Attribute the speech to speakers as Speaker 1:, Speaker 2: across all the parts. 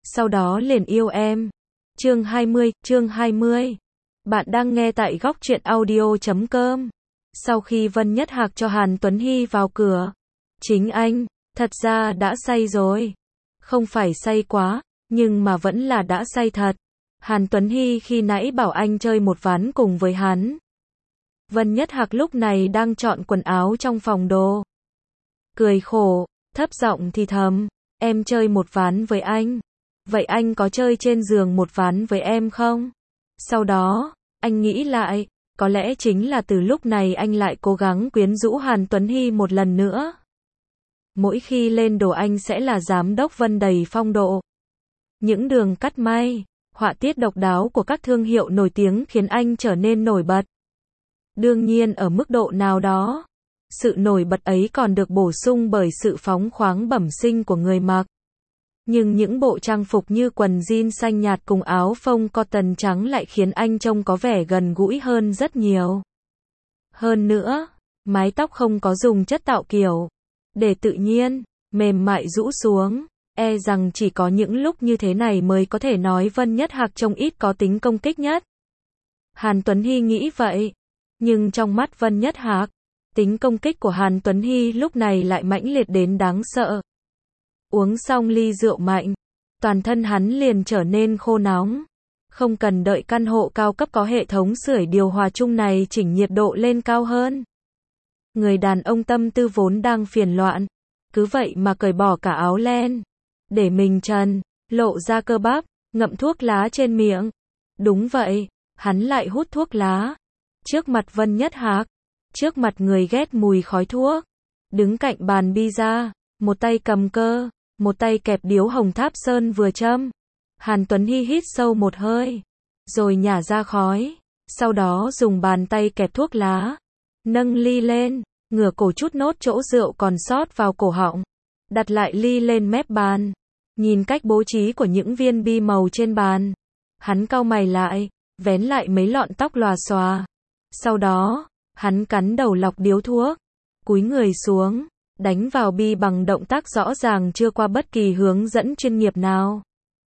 Speaker 1: sau đó liền yêu em. Chương 20. Bạn đang nghe tại góc truyện audio.com. Sau khi Vân Nhất Hạc cho Hàn Tuấn Hy vào cửa, chính anh, thật ra đã say rồi. Không phải say quá, nhưng mà vẫn là đã say thật. Hàn Tuấn Hy khi nãy bảo anh chơi một ván cùng với hắn. Vân Nhất Hạc lúc này đang chọn quần áo trong phòng đồ. Cười khổ, thấp giọng thì thầm, em chơi một ván với anh. Vậy anh có chơi trên giường một ván với em không? Sau đó, anh nghĩ lại, có lẽ chính là từ lúc này anh lại cố gắng quyến rũ Hàn Tuấn Hy một lần nữa. Mỗi khi lên đồ anh sẽ là giám đốc Vân đầy phong độ. Những đường cắt may, họa tiết độc đáo của các thương hiệu nổi tiếng khiến anh trở nên nổi bật. Đương nhiên ở mức độ nào đó, sự nổi bật ấy còn được bổ sung bởi sự phóng khoáng bẩm sinh của người mặc. Nhưng những bộ trang phục như quần jean xanh nhạt cùng áo phông cotton trắng lại khiến anh trông có vẻ gần gũi hơn rất nhiều. Hơn nữa, mái tóc không có dùng chất tạo kiểu, để tự nhiên, mềm mại rũ xuống, e rằng chỉ có những lúc như thế này mới có thể nói Vân Nhất Hạc trông ít có tính công kích nhất. Hàn Tuấn Hy nghĩ vậy, nhưng trong mắt Vân Nhất Hạc, tính công kích của Hàn Tuấn Hy lúc này lại mãnh liệt đến đáng sợ. Uống xong ly rượu mạnh, toàn thân hắn liền trở nên khô nóng. Không cần đợi căn hộ cao cấp có hệ thống sưởi điều hòa chung này chỉnh nhiệt độ lên cao hơn. Người đàn ông tâm tư vốn đang phiền loạn, cứ vậy mà cởi bỏ cả áo len, để mình trần, lộ ra cơ bắp, ngậm thuốc lá trên miệng. Đúng vậy, hắn lại hút thuốc lá. Trước mặt Vân Nhất Hạc, trước mặt người ghét mùi khói thuốc, đứng cạnh bàn pizza, một tay cầm cơ, một tay kẹp điếu hồng Tháp Sơn vừa châm. Hàn Tuấn Hy hít sâu một hơi, rồi nhả ra khói, sau đó dùng bàn tay kẹp thuốc lá, nâng ly lên, ngửa cổ chút nốt chỗ rượu còn sót vào cổ họng, đặt lại ly lên mép bàn, nhìn cách bố trí của những viên bi màu trên bàn. Hắn cau mày lại, vén lại mấy lọn tóc lòa xòa. Sau đó, hắn cắn đầu lọc điếu thuốc, cúi người xuống, đánh vào bi bằng động tác rõ ràng chưa qua bất kỳ hướng dẫn chuyên nghiệp nào.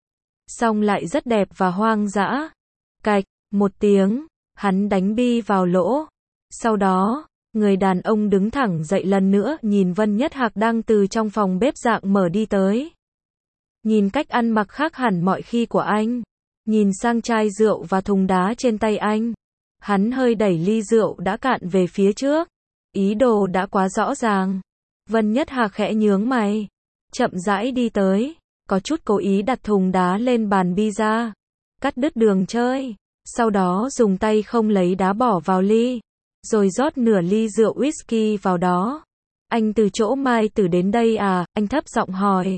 Speaker 1: Song lại rất đẹp và hoang dã. Cạch, một tiếng, hắn đánh bi vào lỗ. Sau đó, người đàn ông đứng thẳng dậy lần nữa nhìn Vân Nhất Hạc đang từ trong phòng bếp dạng mở đi tới. Nhìn cách ăn mặc khác hẳn mọi khi của anh. Nhìn sang chai rượu và thùng đá trên tay anh. Hắn hơi đẩy ly rượu đã cạn về phía trước. Ý đồ đã quá rõ ràng. Vân Nhất Hạc khẽ nhướng mày, chậm rãi đi tới, có chút cố ý đặt thùng đá lên bàn pizza, cắt đứt đường chơi, sau đó dùng tay không lấy đá bỏ vào ly, rồi rót nửa ly rượu whisky vào đó. Anh từ chỗ Mai Tử đến đây à? Anh thấp giọng hỏi.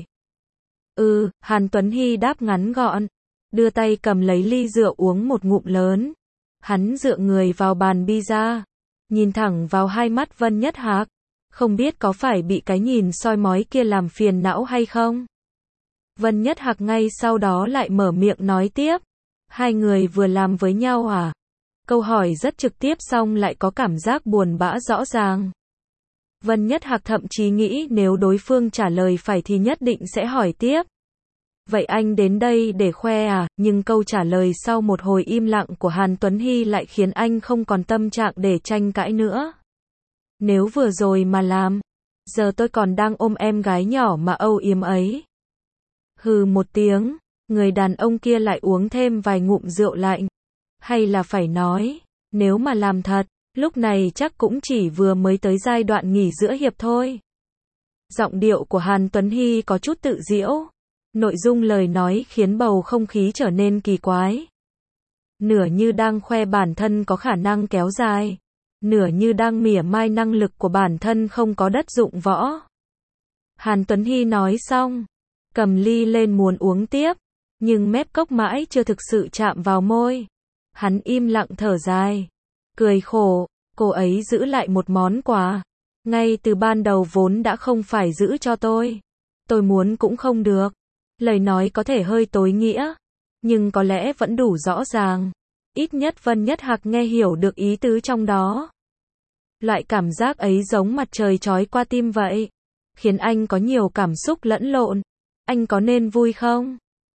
Speaker 1: Hàn Tuấn Hy đáp ngắn gọn, đưa tay cầm lấy ly rượu uống một ngụm lớn. Hắn dựa người vào bàn pizza, nhìn thẳng vào hai mắt Vân Nhất Hạc. Không biết có phải bị cái nhìn soi mói kia làm phiền não hay không? Vân Nhất Hạc ngay sau đó lại mở miệng nói tiếp. Hai người vừa làm với nhau à? Câu hỏi rất trực tiếp xong lại có cảm giác buồn bã rõ ràng. Vân Nhất Hạc thậm chí nghĩ nếu đối phương trả lời phải thì nhất định sẽ hỏi tiếp. Vậy anh đến đây để khoe à? Nhưng câu trả lời sau một hồi im lặng của Hàn Tuấn Hy lại khiến anh không còn tâm trạng để tranh cãi nữa. Nếu vừa rồi mà làm, giờ tôi còn đang ôm em gái nhỏ mà âu yếm ấy. Hừ một tiếng, người đàn ông kia lại uống thêm vài ngụm rượu lạnh. Hay là phải nói, nếu mà làm thật, lúc này chắc cũng chỉ vừa mới tới giai đoạn nghỉ giữa hiệp thôi. Giọng điệu của Hàn Tuấn Hy có chút tự giễu. Nội dung lời nói khiến bầu không khí trở nên kỳ quái. Nửa như đang khoe bản thân có khả năng kéo dài. Nửa như đang mỉa mai năng lực của bản thân không có đất dụng võ. Hàn Tuấn Hy nói xong, cầm ly lên muốn uống tiếp, nhưng mép cốc mãi chưa thực sự chạm vào môi. Hắn im lặng thở dài, cười khổ, cô ấy giữ lại một món quà. Ngay từ ban đầu vốn đã không phải giữ cho tôi. Tôi muốn cũng không được. Lời nói có thể hơi tối nghĩa, nhưng có lẽ vẫn đủ rõ ràng. Ít nhất Vân Nhất Hạc nghe hiểu được ý tứ trong đó. Loại cảm giác ấy giống mặt trời chói qua tim vậy, khiến anh có nhiều cảm xúc lẫn lộn. Anh có nên vui không?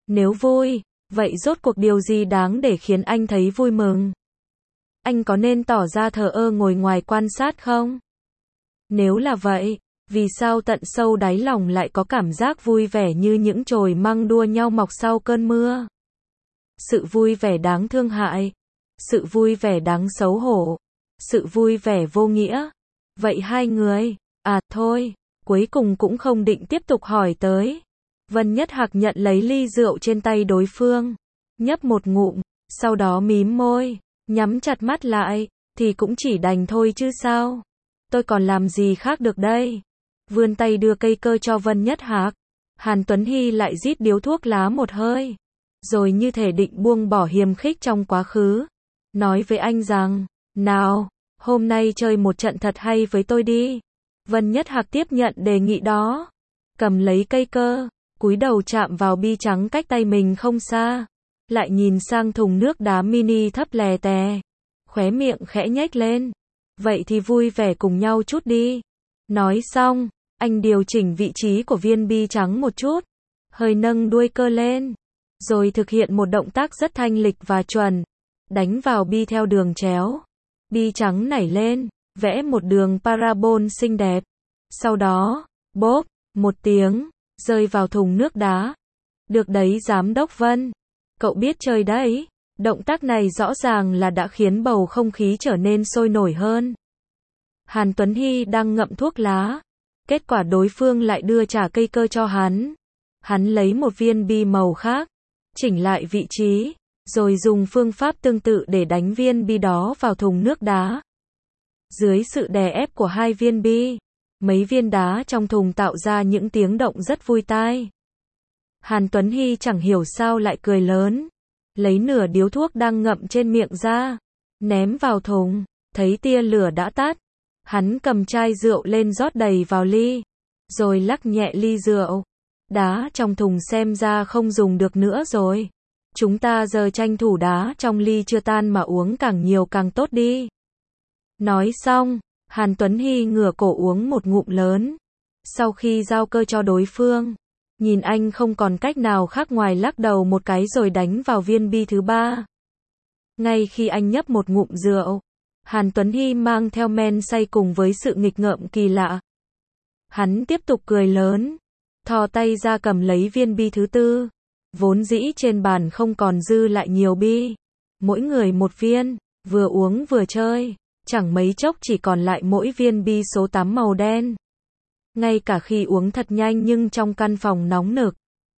Speaker 1: Nếu vui, vậy rốt cuộc điều gì đáng để khiến anh thấy vui mừng? Anh có nên tỏ ra thờ ơ ngồi ngoài quan sát không? Nếu là vậy, vì sao tận sâu đáy lòng lại có cảm giác vui vẻ như những chồi măng đua nhau mọc sau cơn mưa? Sự vui vẻ đáng thương hại, sự vui vẻ đáng xấu hổ, sự vui vẻ vô nghĩa. Vậy hai người, thôi, cuối cùng cũng không định tiếp tục hỏi tới. Vân Nhất Hạc nhận lấy ly rượu trên tay đối phương, nhấp một ngụm, sau đó mím môi, nhắm chặt mắt lại, thì cũng chỉ đành thôi chứ sao. Tôi còn làm gì khác được đây? Vươn tay đưa cây cơ cho Vân Nhất Hạc. Hàn Tuấn Hy lại rít điếu thuốc lá một hơi, rồi như thể định buông bỏ hiềm khích trong quá khứ, nói với anh rằng, nào, hôm nay chơi một trận thật hay với tôi đi. Vân Nhất Hạc tiếp nhận đề nghị đó, cầm lấy cây cơ, cúi đầu chạm vào bi trắng cách tay mình không xa, lại nhìn sang thùng nước đá mini thấp lè tè, khóe miệng khẽ nhếch lên. Vậy thì vui vẻ cùng nhau chút đi. Nói xong, anh điều chỉnh vị trí của viên bi trắng một chút, hơi nâng đuôi cơ lên, rồi thực hiện một động tác rất thanh lịch và chuẩn, đánh vào bi theo đường chéo. Bi trắng nảy lên, vẽ một đường parabol xinh đẹp. Sau đó, bốp, một tiếng, rơi vào thùng nước đá. Được đấy giám đốc Vân, cậu biết chơi đấy. Động tác này rõ ràng là đã khiến bầu không khí trở nên sôi nổi hơn. Hàn Tuấn Hy đang ngậm thuốc lá, kết quả đối phương lại đưa trả cây cơ cho hắn. Hắn lấy một viên bi màu khác, chỉnh lại vị trí, rồi dùng phương pháp tương tự để đánh viên bi đó vào thùng nước đá. Dưới sự đè ép của hai viên bi, mấy viên đá trong thùng tạo ra những tiếng động rất vui tai. Hàn Tuấn Hy chẳng hiểu sao lại cười lớn, lấy nửa điếu thuốc đang ngậm trên miệng ra, ném vào thùng, thấy tia lửa đã tắt. Hắn cầm chai rượu lên rót đầy vào ly, rồi lắc nhẹ ly rượu. Đá trong thùng xem ra không dùng được nữa rồi. Chúng ta giờ tranh thủ đá trong ly chưa tan mà uống càng nhiều càng tốt đi. Nói xong, Hàn Tuấn Hy ngửa cổ uống một ngụm lớn. Sau khi giao cơ cho đối phương, nhìn anh không còn cách nào khác ngoài lắc đầu một cái rồi đánh vào viên bi thứ ba. Ngay khi anh nhấp một ngụm rượu, Hàn Tuấn Hy mang theo men say cùng với sự nghịch ngợm kỳ lạ. Hắn tiếp tục cười lớn, thò tay ra cầm lấy viên bi thứ tư. Vốn dĩ trên bàn không còn dư lại nhiều bi, mỗi người một viên, vừa uống vừa chơi, chẳng mấy chốc chỉ còn lại mỗi viên bi số 8 màu đen. Ngay cả khi uống thật nhanh nhưng trong căn phòng nóng nực,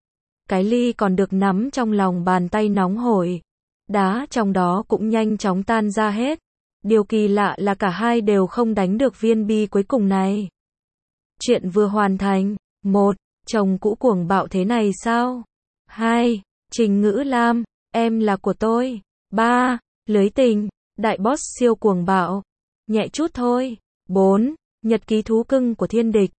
Speaker 1: cái ly còn được nắm trong lòng bàn tay nóng hổi, đá trong đó cũng nhanh chóng tan ra hết. Điều kỳ lạ là cả hai đều không đánh được viên bi cuối cùng này. Chuyện vừa hoàn thành. 1. Chồng cũ cuồng bạo thế này sao? 2. Trình Ngữ Lam, em là của tôi. 3. Lưới tình, đại boss siêu cuồng bạo. Nhẹ chút thôi. 4. Nhật ký thú cưng của thiên địch.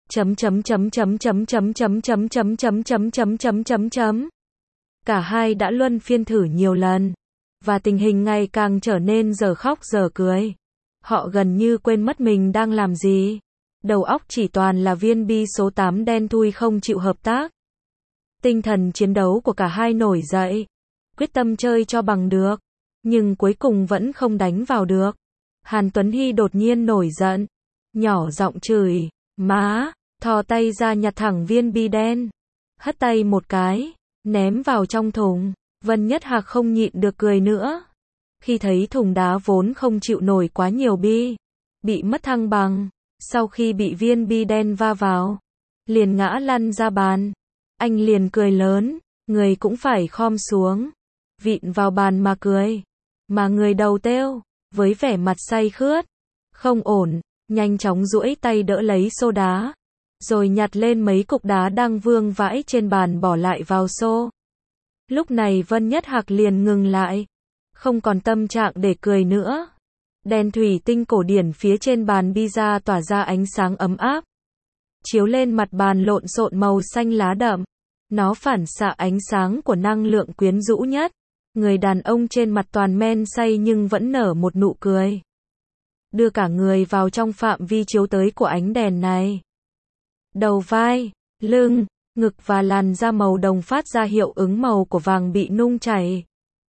Speaker 1: Cả hai đã luân phiên thử nhiều lần, và tình hình ngày càng trở nên dở khóc dở cười. Họ gần như quên mất mình đang làm gì. Đầu óc chỉ toàn là viên bi số 8 đen thui không chịu hợp tác. Tinh thần chiến đấu của cả hai nổi dậy, quyết tâm chơi cho bằng được, nhưng cuối cùng vẫn không đánh vào được. Hàn Tuấn Hy đột nhiên nổi giận, nhỏ giọng chửi, má, thò tay ra nhặt thẳng viên bi đen, hất tay một cái, ném vào trong thùng. Vân Nhất Hạc không nhịn được cười nữa. Khi thấy thùng đá vốn không chịu nổi quá nhiều bi, bị mất thăng bằng, sau khi bị viên bi đen va vào, liền ngã lăn ra bàn. Anh liền cười lớn, người cũng phải khom xuống, vịn vào bàn mà cười. Mà người đầu têu, với vẻ mặt say khướt, không ổn, nhanh chóng duỗi tay đỡ lấy xô đá, rồi nhặt lên mấy cục đá đang vương vãi trên bàn bỏ lại vào xô. Lúc này Vân Nhất Hạc liền ngừng lại, không còn tâm trạng để cười nữa. Đèn thủy tinh cổ điển phía trên bàn pizza tỏa ra ánh sáng ấm áp, chiếu lên mặt bàn lộn xộn màu xanh lá đậm. Nó phản xạ ánh sáng của năng lượng quyến rũ nhất. Người đàn ông trên mặt toàn men say nhưng vẫn nở một nụ cười, đưa cả người vào trong phạm vi chiếu tới của ánh đèn này. Đầu vai, lưng, ngực và làn da màu đồng phát ra hiệu ứng màu của vàng bị nung chảy.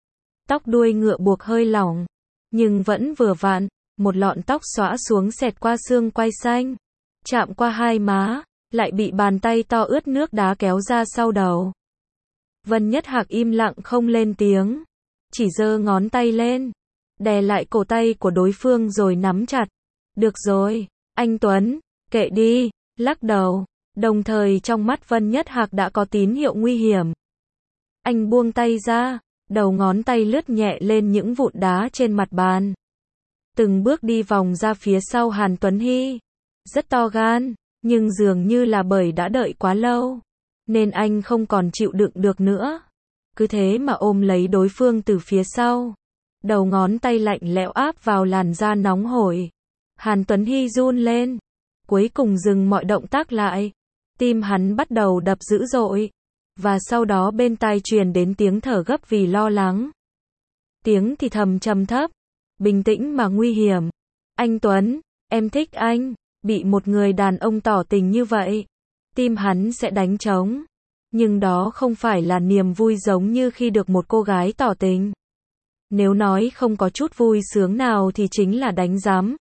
Speaker 1: Tóc đuôi ngựa buộc hơi lỏng, nhưng vẫn vừa vặn, một lọn tóc xõa xuống xẹt qua xương quai xanh, chạm qua hai má, lại bị bàn tay to ướt nước đá kéo ra sau đầu. Vân Nhất Hạc im lặng không lên tiếng, chỉ giơ ngón tay lên, đè lại cổ tay của đối phương rồi nắm chặt. Được rồi, anh Tuấn, kệ đi, lắc đầu, đồng thời trong mắt Vân Nhất Hạc đã có tín hiệu nguy hiểm. Anh buông tay ra, đầu ngón tay lướt nhẹ lên những vụn đá trên mặt bàn. Từng bước đi vòng ra phía sau Hàn Tuấn Hy. Rất to gan, nhưng dường như là bởi đã đợi quá lâu, nên anh không còn chịu đựng được nữa. Cứ thế mà ôm lấy đối phương từ phía sau. Đầu ngón tay lạnh lẽo áp vào làn da nóng hổi. Hàn Tuấn Hy run lên, cuối cùng dừng mọi động tác lại. Tim hắn bắt đầu đập dữ dội. Và sau đó bên tai truyền đến tiếng thở gấp vì lo lắng. Tiếng thì thầm trầm thấp, bình tĩnh mà nguy hiểm. Anh Tuấn, em thích anh. Bị một người đàn ông tỏ tình như vậy, tim hắn sẽ đánh trống. Nhưng đó không phải là niềm vui giống như khi được một cô gái tỏ tình. Nếu nói không có chút vui sướng nào thì chính là đánh giám.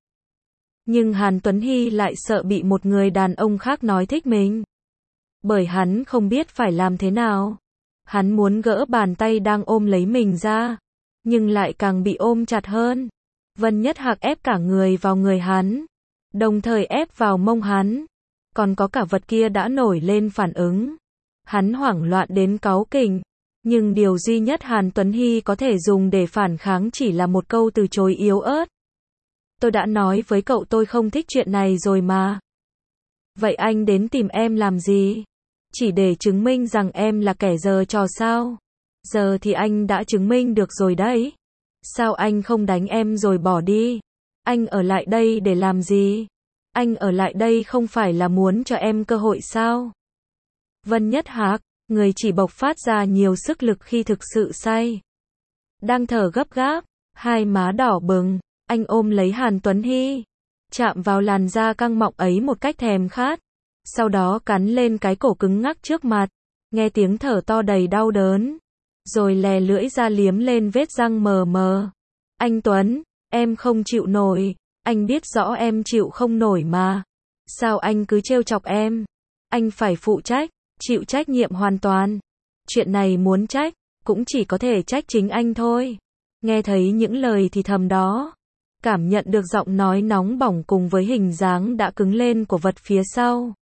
Speaker 1: Nhưng Hàn Tuấn Hy lại sợ bị một người đàn ông khác nói thích mình. Bởi hắn không biết phải làm thế nào. Hắn muốn gỡ bàn tay đang ôm lấy mình ra, nhưng lại càng bị ôm chặt hơn. Vân Nhất Hạc ép cả người vào người hắn, đồng thời ép vào mông hắn. Còn có cả vật kia đã nổi lên phản ứng. Hắn hoảng loạn đến cáu kỉnh. Nhưng điều duy nhất Hàn Tuấn Hy có thể dùng để phản kháng chỉ là một câu từ chối yếu ớt. Tôi đã nói với cậu tôi không thích chuyện này rồi mà. Vậy anh đến tìm em làm gì? Chỉ để chứng minh rằng em là kẻ giở trò sao? Giờ thì anh đã chứng minh được rồi đấy. Sao anh không đánh em rồi bỏ đi? Anh ở lại đây để làm gì? Anh ở lại đây không phải là muốn cho em cơ hội sao? Vân Nhất Hạc, người chỉ bộc phát ra nhiều sức lực khi thực sự say. Đang thở gấp gáp, hai má đỏ bừng, anh ôm lấy Hàn Tuấn Hy, chạm vào làn da căng mọng ấy một cách thèm khát. Sau đó cắn lên cái cổ cứng ngắc trước mặt, nghe tiếng thở to đầy đau đớn. Rồi lè lưỡi ra liếm lên vết răng mờ mờ. Anh Tuấn, em không chịu nổi, anh biết rõ em chịu không nổi mà. Sao anh cứ trêu chọc em? Anh phải phụ trách, chịu trách nhiệm hoàn toàn. Chuyện này muốn trách, cũng chỉ có thể trách chính anh thôi. Nghe thấy những lời thì thầm đó, cảm nhận được giọng nói nóng bỏng cùng với hình dáng đã cứng lên của vật phía sau.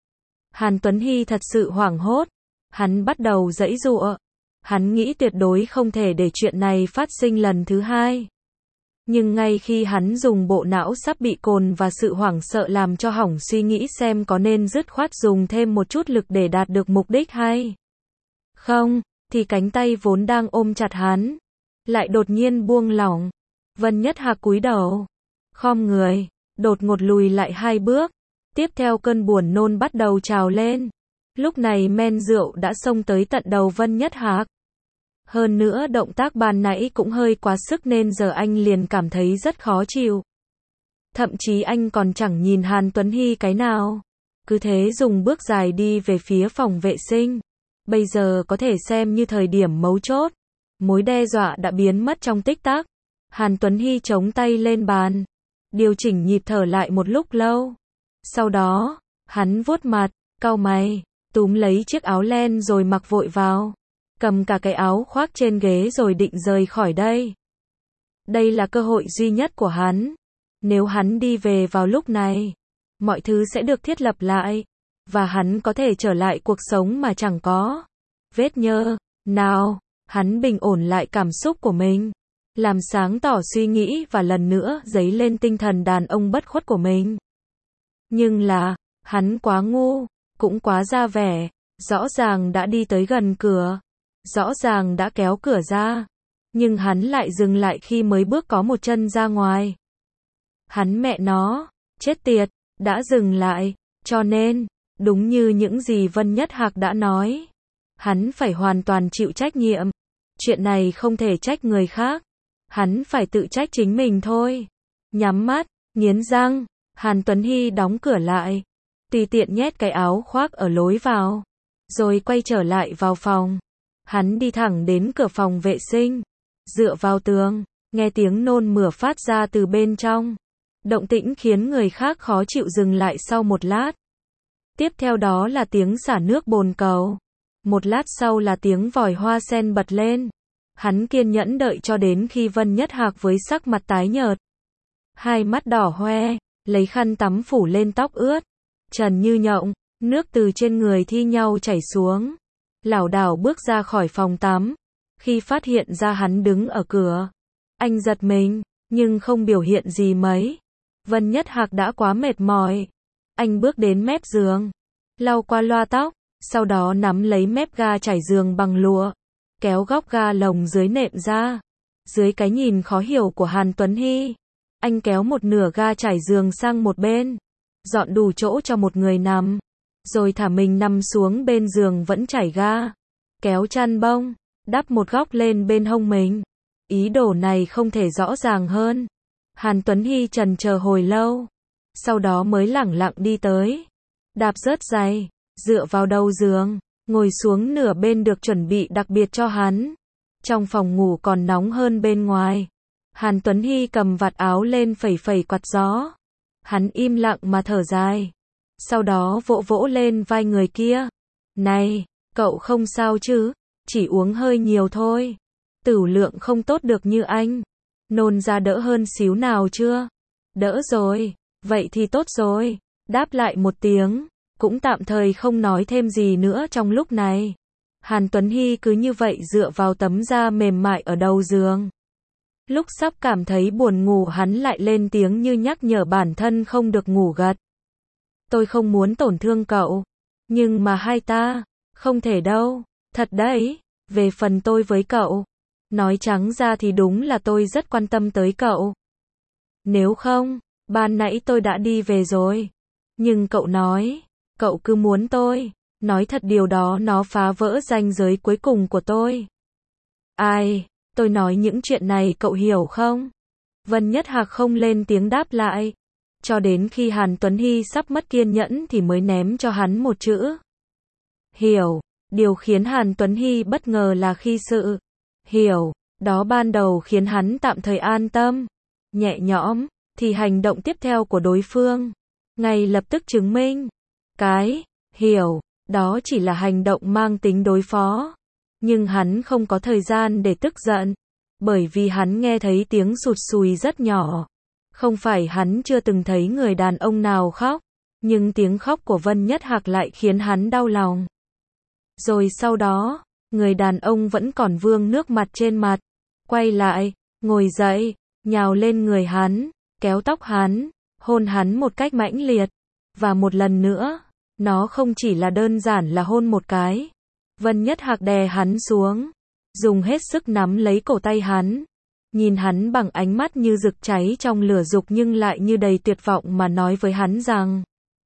Speaker 1: Hàn Tuấn Hy thật sự hoảng hốt. Hắn bắt đầu giãy giụa. Hắn nghĩ tuyệt đối không thể để chuyện này phát sinh lần thứ hai. Nhưng ngay khi hắn dùng bộ não sắp bị cồn và sự hoảng sợ làm cho hỏng suy nghĩ xem có nên dứt khoát dùng thêm một chút lực để đạt được mục đích hay không, thì cánh tay vốn đang ôm chặt hắn lại đột nhiên buông lỏng. Vân Nhất Hạc cúi đầu, khom người, đột ngột lùi lại 2 bước. Tiếp theo cơn buồn nôn bắt đầu trào lên. Lúc này men rượu đã xông tới tận đầu Vân Nhất Hạc. Hơn nữa động tác ban nãy cũng hơi quá sức nên giờ anh liền cảm thấy rất khó chịu. Thậm chí anh còn chẳng nhìn Hàn Tuấn Hy cái nào. Cứ thế dùng bước dài đi về phía phòng vệ sinh. Bây giờ có thể xem như thời điểm mấu chốt. Mối đe dọa đã biến mất trong tích tắc. Hàn Tuấn Hy chống tay lên bàn, điều chỉnh nhịp thở lại một lúc lâu. Sau đó, hắn vuốt mặt, cau mày, túm lấy chiếc áo len rồi mặc vội vào. Cầm cả cái áo khoác trên ghế rồi định rời khỏi đây. Đây là cơ hội duy nhất của hắn. Nếu hắn đi về vào lúc này, mọi thứ sẽ được thiết lập lại. Và hắn có thể trở lại cuộc sống mà chẳng có vết nhơ nào. Hắn bình ổn lại cảm xúc của mình, làm sáng tỏ suy nghĩ và lần nữa dấy lên tinh thần đàn ông bất khuất của mình. Nhưng là, hắn quá ngu, cũng quá ra vẻ. Rõ ràng đã đi tới gần cửa, rõ ràng đã kéo cửa ra, nhưng hắn lại dừng lại khi mới bước có một chân ra ngoài. Hắn mẹ nó, chết tiệt, đã dừng lại, cho nên, đúng như những gì Vân Nhất Hạc đã nói, hắn phải hoàn toàn chịu trách nhiệm. Chuyện này không thể trách người khác, hắn phải tự trách chính mình thôi. Nhắm mắt, nghiến răng, Hàn Tuấn Hy đóng cửa lại, tùy tiện nhét cái áo khoác ở lối vào. rồi quay trở lại vào phòng. Hắn đi thẳng đến cửa phòng vệ sinh, dựa vào tường, nghe tiếng nôn mửa phát ra từ bên trong. Động tĩnh khiến người khác khó chịu dừng lại sau một lát. Tiếp theo đó là tiếng xả nước bồn cầu. Một lát sau là tiếng vòi hoa sen bật lên. Hắn kiên nhẫn đợi cho đến khi Vân Nhất Hạc với sắc mặt tái nhợt, hai mắt đỏ hoe, lấy khăn tắm phủ lên tóc ướt, trần như nhộng, nước từ trên người thi nhau chảy xuống. Lảo đảo bước ra khỏi phòng tắm. Khi phát hiện ra hắn đứng ở cửa, anh giật mình, nhưng không biểu hiện gì mấy. Vân Nhất Hạc đã quá mệt mỏi. Anh bước đến mép giường, lau qua loa tóc, sau đó nắm lấy mép ga trải giường bằng lụa, kéo góc ga lồng dưới nệm ra. Dưới cái nhìn khó hiểu của Hàn Tuấn Hy, anh kéo một nửa ga trải giường sang một bên, dọn đủ chỗ cho một người nằm, rồi thả mình nằm xuống bên giường vẫn trải ga, kéo chăn bông, đắp một góc lên bên hông mình. Ý đồ này không thể rõ ràng hơn. Hàn Tuấn Hy trần chờ hồi lâu, sau đó mới lẳng lặng đi tới, đạp rớt giày, dựa vào đầu giường, ngồi xuống nửa bên được chuẩn bị đặc biệt cho hắn. Trong phòng ngủ còn nóng hơn bên ngoài. Hàn Tuấn Hy cầm vạt áo lên phẩy phẩy quạt gió. Hắn im lặng mà thở dài. Sau đó vỗ vỗ lên vai người kia. Này, cậu không sao chứ? Chỉ uống hơi nhiều thôi. Tửu lượng không tốt được như anh. Nôn ra đỡ hơn xíu nào chưa? Đỡ rồi. Vậy thì tốt rồi. Đáp lại một tiếng. Cũng tạm thời không nói thêm gì nữa trong lúc này. Hàn Tuấn Hy cứ như vậy dựa vào tấm da mềm mại ở đầu giường. Lúc sắp cảm thấy buồn ngủ hắn lại lên tiếng như nhắc nhở bản thân không được ngủ gật. Tôi không muốn tổn thương cậu. Nhưng mà hai ta, không thể đâu. Thật đấy, về phần tôi với cậu. Nói trắng ra thì đúng là tôi rất quan tâm tới cậu. Nếu không, ban nãy tôi đã đi về rồi. Nhưng cậu nói, cậu cứ muốn tôi. Nói thật điều đó nó phá vỡ ranh giới cuối cùng của tôi. Ai, tôi nói những chuyện này cậu hiểu không? Vân Nhất Hạc không lên tiếng đáp lại. Cho đến khi Hàn Tuấn Hy sắp mất kiên nhẫn thì mới ném cho hắn một chữ. Hiểu. Điều khiến Hàn Tuấn Hy bất ngờ là khi sự hiểu đó ban đầu khiến hắn tạm thời an tâm, nhẹ nhõm, thì hành động tiếp theo của đối phương ngay lập tức chứng minh cái hiểu đó chỉ là hành động mang tính đối phó. Nhưng hắn không có thời gian để tức giận, bởi vì hắn nghe thấy tiếng sụt sùi rất nhỏ. Không phải hắn chưa từng thấy người đàn ông nào khóc, nhưng tiếng khóc của Vân Nhất Hạc lại khiến hắn đau lòng. Rồi sau đó, người đàn ông vẫn còn vương nước mặt trên mặt, quay lại, ngồi dậy, nhào lên người hắn, kéo tóc hắn, hôn hắn một cách mãnh liệt. Và một lần nữa, nó không chỉ là đơn giản là hôn một cái. Vân Nhất Hạc đè hắn xuống, dùng hết sức nắm lấy cổ tay hắn, nhìn hắn bằng ánh mắt như rực cháy trong lửa dục nhưng lại như đầy tuyệt vọng mà nói với hắn rằng: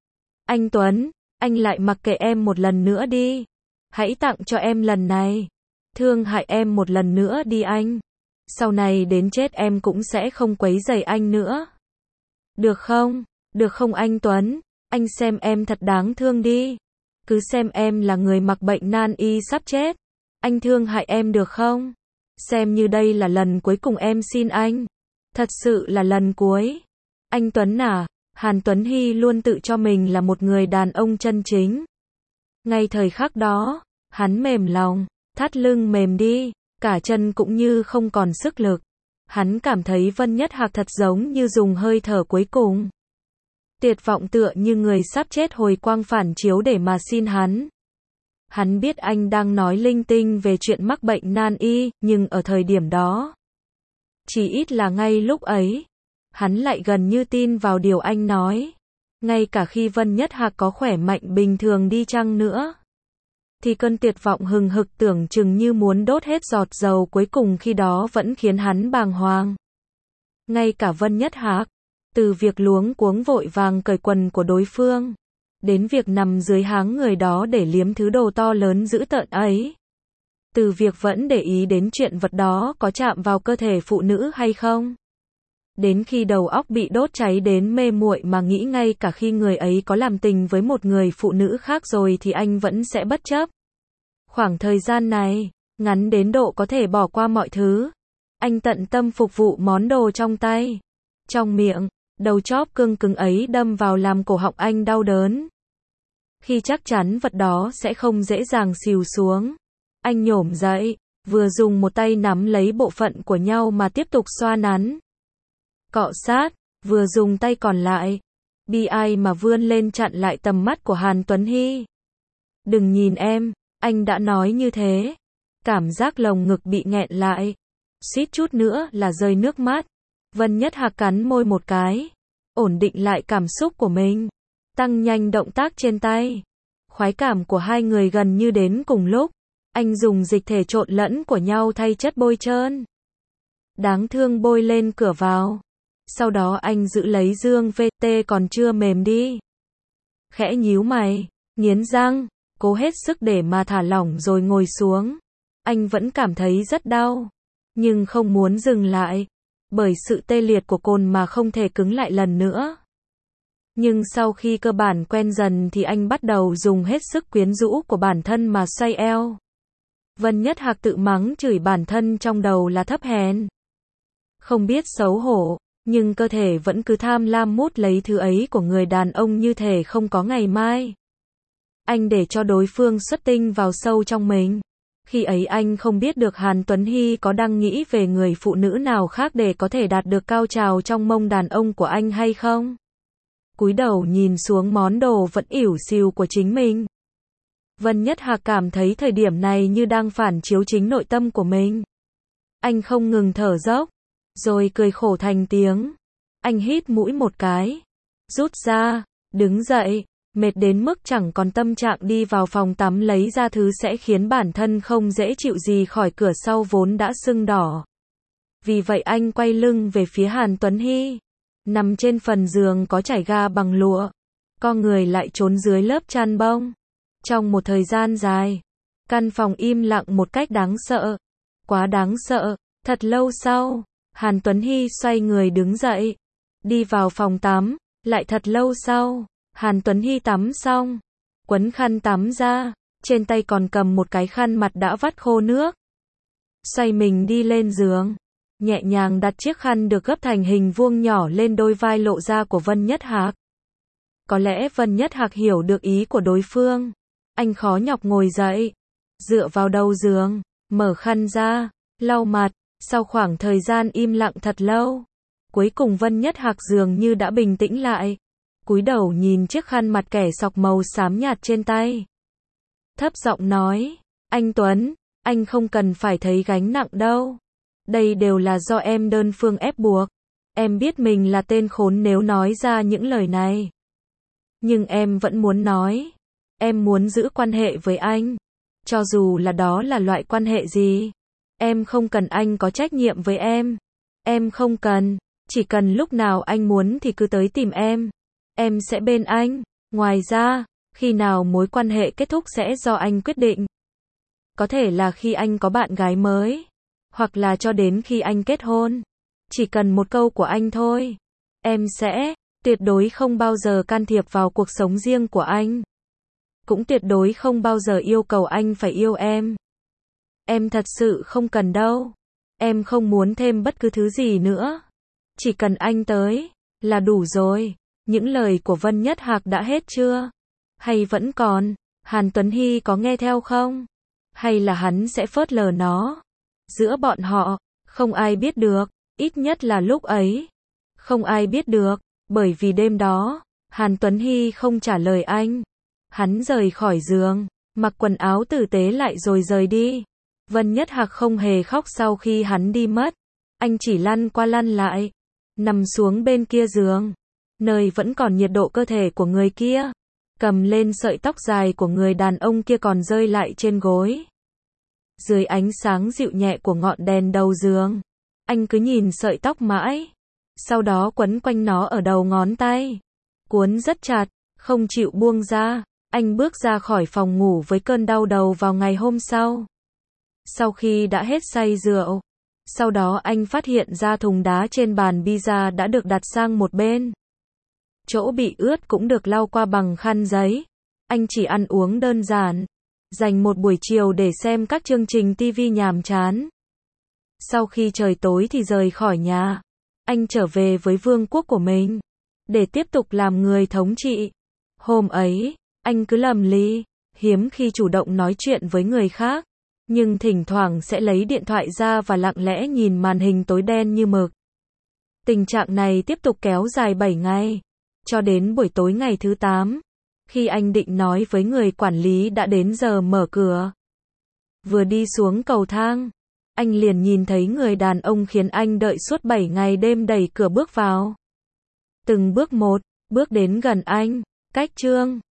Speaker 1: Anh Tuấn, anh lại mặc kệ em một lần nữa đi. Hãy tặng cho em lần này. Thương hại em một lần nữa đi anh. Sau này đến chết em cũng sẽ không quấy rầy anh nữa. Được không? Được không anh Tuấn? Anh xem em thật đáng thương đi. Cứ xem em là người mặc bệnh nan y sắp chết. Anh thương hại em được không? Xem như đây là lần cuối cùng em xin anh. Thật sự là lần cuối. Anh Tuấn à, Hàn Tuấn Hy luôn tự cho mình là một người đàn ông chân chính. Ngay thời khắc đó, hắn mềm lòng, thắt lưng mềm đi, cả chân cũng như không còn sức lực. Hắn cảm thấy Vân Nhất Hạc thật giống như dùng hơi thở cuối cùng. Tuyệt vọng tựa như người sắp chết hồi quang phản chiếu để mà xin hắn. Hắn biết anh đang nói linh tinh về chuyện mắc bệnh nan y, nhưng ở thời điểm đó, chỉ ít là ngay lúc ấy, hắn lại gần như tin vào điều anh nói. Ngay cả khi Vân Nhất Hạc có khỏe mạnh bình thường đi chăng nữa, thì cơn tuyệt vọng hừng hực tưởng chừng như muốn đốt hết giọt dầu cuối cùng khi đó vẫn khiến hắn bàng hoàng. Ngay cả Vân Nhất Hạc, từ việc luống cuống vội vàng cởi quần của đối phương, đến việc nằm dưới háng người đó để liếm thứ đồ to lớn dữ tợn ấy. Từ việc vẫn để ý đến chuyện vật đó có chạm vào cơ thể phụ nữ hay không. Đến khi đầu óc bị đốt cháy đến mê muội mà nghĩ ngay cả khi người ấy có làm tình với một người phụ nữ khác rồi thì anh vẫn sẽ bất chấp. Khoảng thời gian này, ngắn đến độ có thể bỏ qua mọi thứ. Anh tận tâm phục vụ món đồ trong tay. Trong miệng, đầu chóp cương cứng ấy đâm vào làm cổ họng anh đau đớn. Khi chắc chắn vật đó sẽ không dễ dàng xìu xuống, anh nhổm dậy, vừa dùng một tay nắm lấy bộ phận của nhau mà tiếp tục xoa nắn. Cọ sát, vừa dùng tay còn lại, bi ai mà vươn lên chặn lại tầm mắt của Hàn Tuấn Hy. Đừng nhìn em, anh đã nói như thế. Cảm giác lồng ngực bị nghẹn lại, suýt chút nữa là rơi nước mắt. Vân Nhất Hạc cắn môi một cái, ổn định lại cảm xúc của mình, tăng nhanh động tác trên tay. Khoái cảm của hai người gần như đến cùng lúc. Anh dùng dịch thể trộn lẫn của nhau thay chất bôi trơn. Đáng thương bôi lên cửa vào. Sau đó anh giữ lấy dương VT còn chưa mềm đi. Khẽ nhíu mày, nghiến răng, cố hết sức để mà thả lỏng rồi ngồi xuống. Anh vẫn cảm thấy rất đau, nhưng không muốn dừng lại, bởi sự tê liệt của cồn mà không thể cứng lại lần nữa. Nhưng sau khi cơ bản quen dần thì anh bắt đầu dùng hết sức quyến rũ của bản thân mà xoay eo. Vân Nhất Hạc tự mắng chửi bản thân trong đầu là thấp hèn, không biết xấu hổ, nhưng cơ thể vẫn cứ tham lam mút lấy thứ ấy của người đàn ông như thể không có ngày mai. Anh để cho đối phương xuất tinh vào sâu trong mình. Khi ấy anh không biết được Hàn Tuấn Hy có đang nghĩ về người phụ nữ nào khác để có thể đạt được cao trào trong mông đàn ông của anh hay không. Cúi đầu nhìn xuống món đồ vẫn ỉu xìu của chính mình. Vân Nhất Hạc cảm thấy thời điểm này như đang phản chiếu chính nội tâm của mình. Anh không ngừng thở dốc, rồi cười khổ thành tiếng. Anh hít mũi một cái, rút ra, đứng dậy, mệt đến mức chẳng còn tâm trạng đi vào phòng tắm lấy ra thứ sẽ khiến bản thân không dễ chịu gì khỏi cửa sau vốn đã sưng đỏ. Vì vậy anh quay lưng về phía Hàn Tuấn Hy, nằm trên phần giường có trải ga bằng lụa, co người lại trốn dưới lớp chăn bông. Trong một thời gian dài, căn phòng im lặng một cách đáng sợ, quá đáng sợ. Thật lâu sau, Hàn Tuấn Hy xoay người đứng dậy, đi vào phòng tắm. Lại thật lâu sau, Hàn Tuấn Hy tắm xong, quấn khăn tắm ra, trên tay còn cầm một cái khăn mặt đã vắt khô nước. Xoay mình đi lên giường, nhẹ nhàng đặt chiếc khăn được gấp thành hình vuông nhỏ lên đôi vai lộ ra của Vân Nhất Hạc. Có lẽ Vân Nhất Hạc hiểu được ý của đối phương. Anh khó nhọc ngồi dậy, dựa vào đầu giường, mở khăn ra, lau mặt. Sau khoảng thời gian im lặng thật lâu, cuối cùng Vân Nhất Hạc dường như đã bình tĩnh lại. Cúi đầu nhìn chiếc khăn mặt kẻ sọc màu xám nhạt trên tay. Thấp giọng nói, anh Tuấn, anh không cần phải thấy gánh nặng đâu. Đây đều là do em đơn phương ép buộc. Em biết mình là tên khốn nếu nói ra những lời này. Nhưng em vẫn muốn nói. Em muốn giữ quan hệ với anh. Cho dù là đó là loại quan hệ gì. Em không cần anh có trách nhiệm với em. Em không cần. Chỉ cần lúc nào anh muốn thì cứ tới tìm em. Em sẽ bên anh. Ngoài ra, khi nào mối quan hệ kết thúc sẽ do anh quyết định. Có thể là khi anh có bạn gái mới. Hoặc là cho đến khi anh kết hôn. Chỉ cần một câu của anh thôi. Em sẽ tuyệt đối không bao giờ can thiệp vào cuộc sống riêng của anh. Cũng tuyệt đối không bao giờ yêu cầu anh phải yêu em. Em thật sự không cần đâu. Em không muốn thêm bất cứ thứ gì nữa. Chỉ cần anh tới là đủ rồi. Những lời của Vân Nhất Hạc đã hết chưa? Hay vẫn còn? Hàn Tuấn Hy có nghe theo không? Hay là hắn sẽ phớt lờ nó? Giữa bọn họ, không ai biết được. Ít nhất là lúc ấy. Không ai biết được. Bởi vì đêm đó, Hàn Tuấn Hy không trả lời anh. Hắn rời khỏi giường, mặc quần áo tử tế lại rồi rời đi. Vân Nhất Hạc không hề khóc sau khi hắn đi mất. Anh chỉ lăn qua lăn lại, nằm xuống bên kia giường, nơi vẫn còn nhiệt độ cơ thể của người kia. Cầm lên sợi tóc dài của người đàn ông kia còn rơi lại trên gối. Dưới ánh sáng dịu nhẹ của ngọn đèn đầu giường, anh cứ nhìn sợi tóc mãi. Sau đó quấn quanh nó ở đầu ngón tay. Cuốn rất chặt, không chịu buông ra. Anh bước ra khỏi phòng ngủ với cơn đau đầu vào ngày hôm sau. Sau khi đã hết say rượu, sau đó anh phát hiện ra thùng đá trên bàn pizza đã được đặt sang một bên. Chỗ bị ướt cũng được lau qua bằng khăn giấy. Anh chỉ ăn uống đơn giản, dành một buổi chiều để xem các chương trình TV nhàm chán. Sau khi trời tối thì rời khỏi nhà. Anh trở về với vương quốc của mình, để tiếp tục làm người thống trị. Hôm ấy, anh cứ lầm ly, hiếm khi chủ động nói chuyện với người khác, nhưng thỉnh thoảng sẽ lấy điện thoại ra và lặng lẽ nhìn màn hình tối đen như mực. Tình trạng này tiếp tục kéo dài 7 ngày, cho đến buổi tối ngày thứ 8, khi anh định nói với người quản lý đã đến giờ mở cửa. Vừa đi xuống cầu thang, anh liền nhìn thấy người đàn ông khiến anh đợi suốt 7 ngày đêm đẩy cửa bước vào. Từng bước một, bước đến gần anh, cách chương